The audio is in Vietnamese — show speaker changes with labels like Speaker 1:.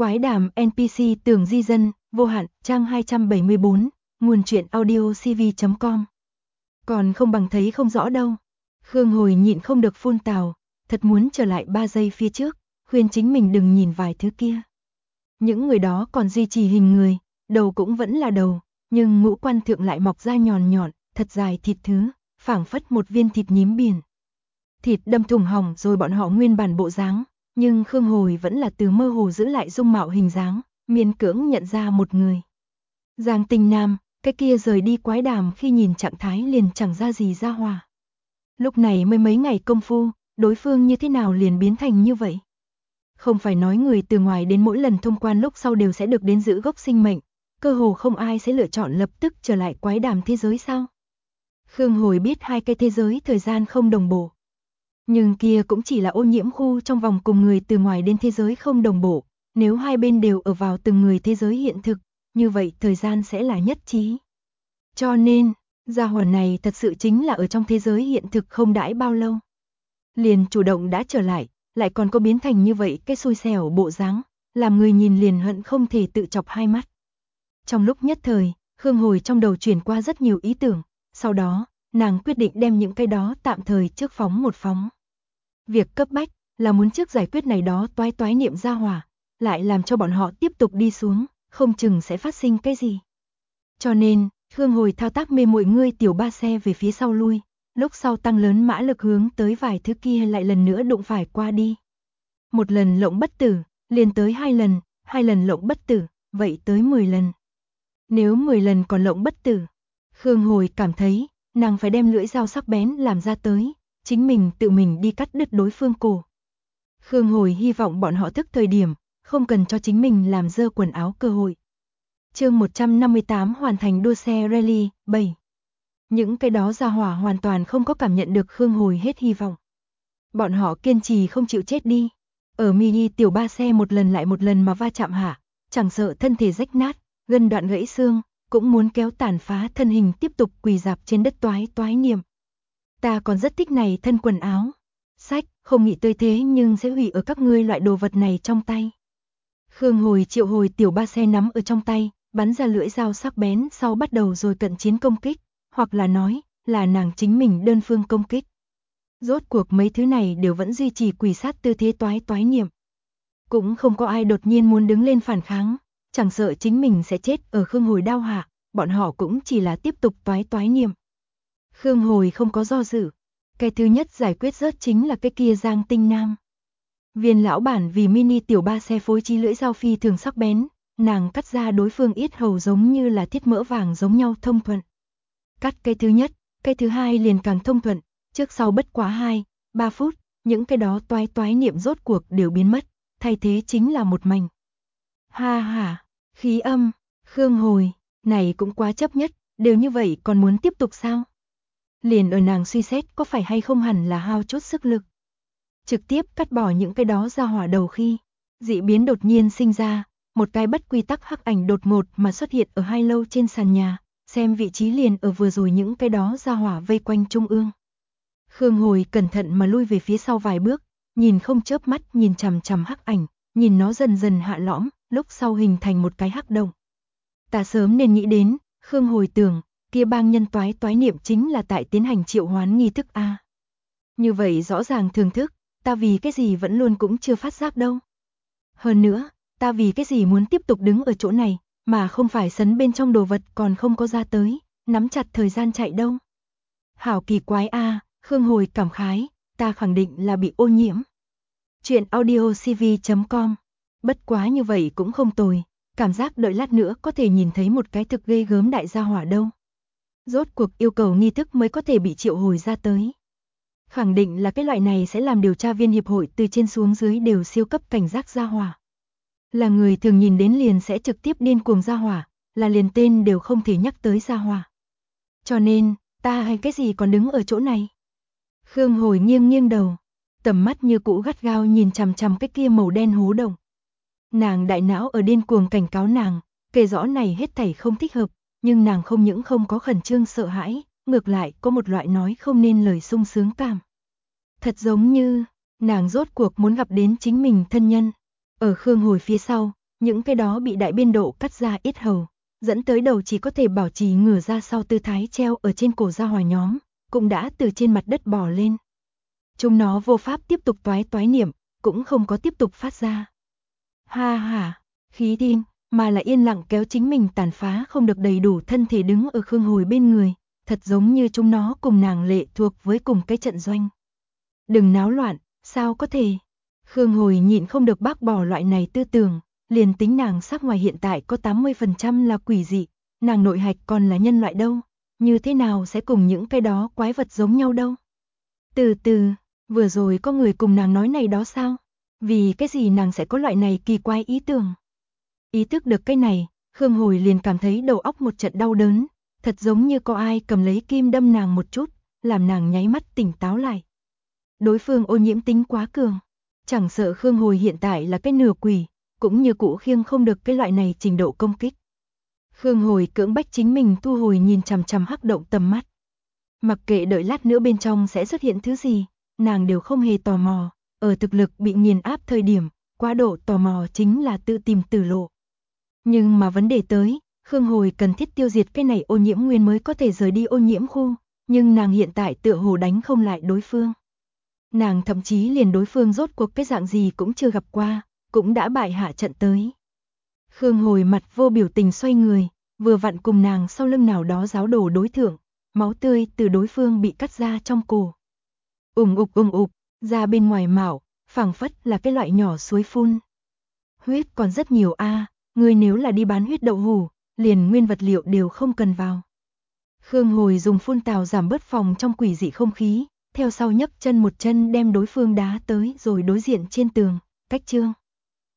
Speaker 1: Quái đàm NPC Tường Di Dân, vô hạn, trang 274, nguồn truyện audio cv.com. Còn không bằng thấy không rõ đâu. Khương Hồi nhịn không được phun tào, thật muốn trở lại 3 giây phía trước, khuyên chính mình đừng nhìn vài thứ kia. Những người đó còn duy trì hình người, đầu cũng vẫn là đầu, nhưng ngũ quan thượng lại mọc ra nhọn nhọn, thật dài thịt thứ, phảng phất một viên thịt nhím biển. Thịt đâm thủng hỏng rồi bọn họ nguyên bản bộ dáng, nhưng Khương Hồi vẫn là từ mơ hồ giữ lại dung mạo hình dáng, miễn cưỡng nhận ra một người. Giang Tinh Nam, cái kia rời đi quái đàm khi nhìn trạng thái liền chẳng ra gì ra hòa. Lúc này mới mấy ngày công phu, đối phương như thế nào liền biến thành như vậy? Không phải nói người từ ngoài đến mỗi lần thông quan lúc sau đều sẽ được đến giữ gốc sinh mệnh, cơ hồ không ai sẽ lựa chọn lập tức trở lại quái đàm thế giới sao? Khương Hồi biết hai cái thế giới thời gian không đồng bộ. Nhưng kia cũng chỉ là ô nhiễm khu trong vòng cùng người từ ngoài đến thế giới không đồng bộ, nếu hai bên đều ở vào từng người thế giới hiện thực, như vậy thời gian sẽ là nhất trí. Cho nên, gia hỏa này thật sự chính là ở trong thế giới hiện thực không đãi bao lâu. Liền chủ động đã trở lại còn có biến thành như vậy cái xui xẻo bộ dáng, làm người nhìn liền hận không thể tự chọc hai mắt. Trong lúc nhất thời, Khương Hồi trong đầu chuyển qua rất nhiều ý tưởng, sau đó, nàng quyết định đem những cái đó tạm thời trước phóng một phóng. Việc cấp bách là muốn trước giải quyết này đó toái niệm gia hỏa, lại làm cho bọn họ tiếp tục đi xuống, không chừng sẽ phát sinh cái gì. Cho nên, Khương Hồi thao tác mê muội ngươi tiểu ba xe về phía sau lui, lúc sau tăng lớn mã lực hướng tới vài thứ kia lại lần nữa đụng phải qua đi. Một lần lộng bất tử, liền tới 2 lần lộng bất tử, vậy tới 10 lần. Nếu 10 lần còn lộng bất tử, Khương Hồi cảm thấy, nàng phải đem lưỡi dao sắc bén làm ra tới, chính mình tự mình đi cắt đứt đối phương cổ. Khương Hồi hy vọng bọn họ thức thời điểm, không cần cho chính mình làm dơ quần áo cơ hội. Chương 158 hoàn thành đua xe rally 7. Những cái đó gia hỏa hoàn toàn không có cảm nhận được Khương Hồi hết hy vọng. Bọn họ kiên trì không chịu chết đi. Ở mini tiểu ba xe một lần lại một lần mà va chạm hạ, chẳng sợ thân thể rách nát, gân đoạn gãy xương, cũng muốn kéo tàn phá thân hình tiếp tục quỳ dạp trên đất toái niệm. Ta còn rất thích này thân quần áo. Sách, không nghĩ tới thế nhưng sẽ hủy ở các ngươi loại đồ vật này trong tay. Khương Hồi triệu hồi tiểu ba xe nắm ở trong tay, bắn ra lưỡi dao sắc bén sau bắt đầu rồi cận chiến công kích, hoặc là nói, là nàng chính mình đơn phương công kích. Rốt cuộc mấy thứ này đều vẫn duy trì quỳ sát tư thế toái niệm. Cũng không có ai đột nhiên muốn đứng lên phản kháng, chẳng sợ chính mình sẽ chết ở Khương Hồi đao hạ, bọn họ cũng chỉ là tiếp tục toái niệm. Khương Hồi không có do dự, cái thứ nhất giải quyết rớt chính là cái kia Giang Tinh Nam. Viên lão bản vì mini tiểu ba xe phối trí lưỡi dao phi thường sắc bén, nàng cắt ra đối phương yết hầu giống như là thiết mỡ vàng giống nhau thông thuận. Cắt cái thứ nhất, cái thứ hai liền càng thông thuận, trước sau bất quá 2-3 phút, những cái đó toái niệm rốt cuộc đều biến mất, thay thế chính là một mảnh. Ha ha, khí âm, Khương Hồi, này cũng quá chấp nhất, đều như vậy còn muốn tiếp tục sao? Liền ở nàng suy xét có phải hay không hẳn là hao chút sức lực. Trực tiếp cắt bỏ những cái đó ra hỏa đầu khi, dị biến đột nhiên sinh ra, một cái bất quy tắc hắc ảnh đột ngột mà xuất hiện ở hai lâu trên sàn nhà, xem vị trí liền ở vừa rồi những cái đó ra hỏa vây quanh trung ương. Khương Hồi cẩn thận mà lui về phía sau vài bước, nhìn không chớp mắt nhìn chằm chằm hắc ảnh, nhìn nó dần dần hạ lõm, lúc sau hình thành một cái hắc động. Ta sớm nên nghĩ đến, Khương Hồi tưởng, kia bang nhân toái niệm chính là tại tiến hành triệu hoán nghi thức A. Như vậy rõ ràng thưởng thức, ta vì cái gì vẫn luôn cũng chưa phát giác đâu. Hơn nữa, ta vì cái gì muốn tiếp tục đứng ở chỗ này, mà không phải sấn bên trong đồ vật còn không có ra tới, nắm chặt thời gian chạy đâu. Hảo kỳ quái A, Khương Hồi cảm khái, ta khẳng định là bị ô nhiễm. Chuyện audio cv.com. Bất quá như vậy cũng không tồi, cảm giác đợi lát nữa có thể nhìn thấy một cái thực ghê gớm đại gia hỏa đâu. Rốt cuộc yêu cầu nghi thức mới có thể bị triệu hồi ra tới. Khẳng định là cái loại này sẽ làm điều tra viên hiệp hội từ trên xuống dưới đều siêu cấp cảnh giác gia hỏa. Là người thường nhìn đến liền sẽ trực tiếp điên cuồng gia hỏa, là liền tên đều không thể nhắc tới gia hỏa. Cho nên, ta hay cái gì còn đứng ở chỗ này? Khương Hồi nghiêng đầu, tầm mắt như cũ gắt gao nhìn chằm chằm cái kia màu đen hố động. Nàng đại não ở điên cuồng cảnh cáo nàng, kể rõ này hết thảy không thích hợp, nhưng nàng không những không có khẩn trương sợ hãi, ngược lại có một loại nói không nên lời sung sướng cảm. Thật giống như, nàng rốt cuộc muốn gặp đến chính mình thân nhân. Ở Khương Hồi phía sau, những cái đó bị đại biên độ cắt ra yết hầu, dẫn tới đầu chỉ có thể bảo trì ngửa ra sau tư thái treo ở trên cổ gia hỏa nhóm, cũng đã từ trên mặt đất bò lên. Chúng nó vô pháp tiếp tục toái toái niệm, cũng không có tiếp tục phát ra. Ha ha, khí thiên, mà là yên lặng kéo chính mình tàn phá không được đầy đủ thân thể đứng ở Khương Hồi bên người, thật giống như chúng nó cùng nàng lệ thuộc với cùng cái trận doanh. Đừng náo loạn, sao có thể? Khương Hồi nhịn không được bác bỏ loại này tư tưởng, liền tính nàng sắc ngoài hiện tại có 80% là quỷ dị, nàng nội hạch còn là nhân loại đâu, như thế nào sẽ cùng những cái đó quái vật giống nhau đâu? Từ từ, vừa rồi có người cùng nàng nói này đó sao? Vì cái gì nàng sẽ có loại này kỳ quái ý tưởng? Ý thức được cái này, Khương Hồi liền cảm thấy đầu óc một trận đau đớn, thật giống như có ai cầm lấy kim đâm nàng một chút, làm nàng nháy mắt tỉnh táo lại. Đối phương ô nhiễm tính quá cường, chẳng sợ Khương Hồi hiện tại là cái nửa quỷ, cũng như cũ khiêng không được cái loại này trình độ công kích. Khương Hồi cưỡng bách chính mình thu hồi nhìn chằm chằm hắc động tầm mắt. Mặc kệ đợi lát nữa bên trong sẽ xuất hiện thứ gì, nàng đều không hề tò mò, ở thực lực bị nghiền áp thời điểm, quá độ tò mò chính là tự tìm tử lộ. Nhưng mà vấn đề tới, Khương Hồi cần thiết tiêu diệt cái này ô nhiễm nguyên mới có thể rời đi ô nhiễm khu, nhưng nàng hiện tại tựa hồ đánh không lại đối phương. Nàng thậm chí liền đối phương rốt cuộc cái dạng gì cũng chưa gặp qua, cũng đã bại hạ trận tới. Khương Hồi mặt vô biểu tình xoay người, vừa vặn cùng nàng sau lưng nào đó giáo đồ đối thượng, máu tươi từ đối phương bị cắt ra trong cổ. Ùng ục, ra bên ngoài mạo, phảng phất là cái loại nhỏ suối phun. Huyết còn rất nhiều a, ngươi nếu là đi bán huyết đậu hủ, liền nguyên vật liệu đều không cần vào. Khương Hồi dùng phun tào giảm bớt phòng trong quỷ dị không khí, theo sau nhấc chân một chân đem đối phương đá tới rồi đối diện trên tường, cách chương.